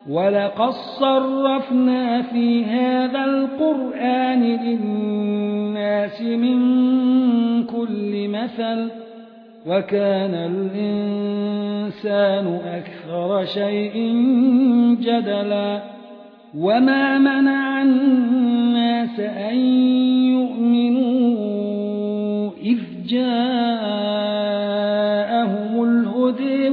ولقد صرفنا في هذا القرآن للناس من كل مثل وكان الإنسان أكثر شيء جدلا وما منع الناس أن يؤمنوا إذ جاءهم الهدى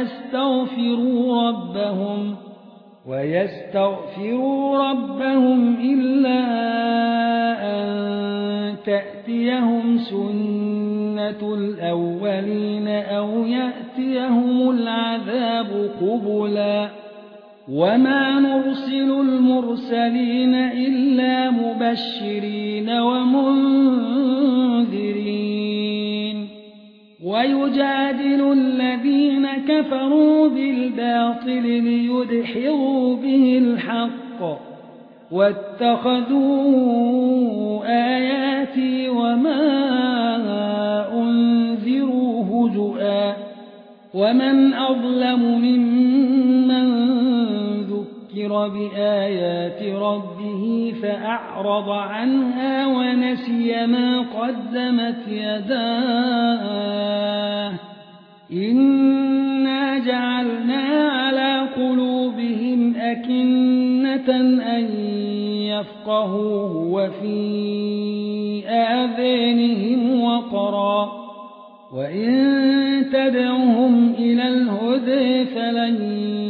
ويستغفروا ربهم إلا أن تأتيهم سنة الأولين أو يأتيهم العذاب قبلا وما نرسل المرسلين إلا مبشرين ومنذرين ويجادل الذين كفروا بالباطل ليدحضوا به الحق واتخذوا آياتي وما أنذروا هزؤا ومن أظلم ممن ذكر بآيات ربه فأعرض عنها ونسي ما قدمت يداه إنا جعلنا على قلوبهم أكنة أن يفقهوه وفي آذانهم وقرا وإن تدعهم إلى الهدى فلن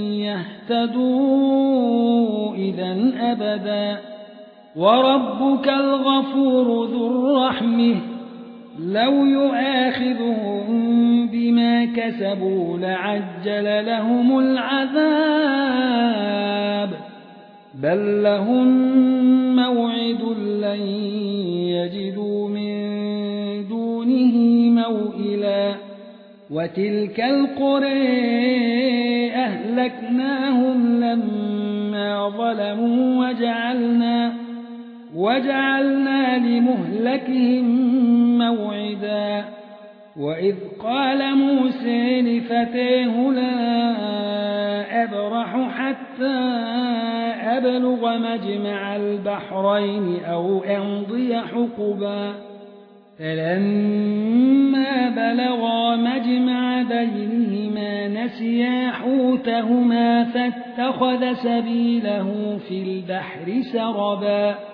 يهتدوا إذا أبدا وربك الغفور ذو الرحمة لو يؤاخذهم بما كسبوا لعجل لهم العذاب بل لهم موعد لن يجدوا من دونه موئلا وتلك القرى أهلكناهم لما ظلموا وجعلنا لمهلكهم موعدا وإذ قال موسى لفتاه لا أبرح حتى أبلغ مجمع البحرين أو أمضي حقبا فلما بلغا مجمع بينهما نسيا حوتهما فاتخذ سبيله في البحر سربا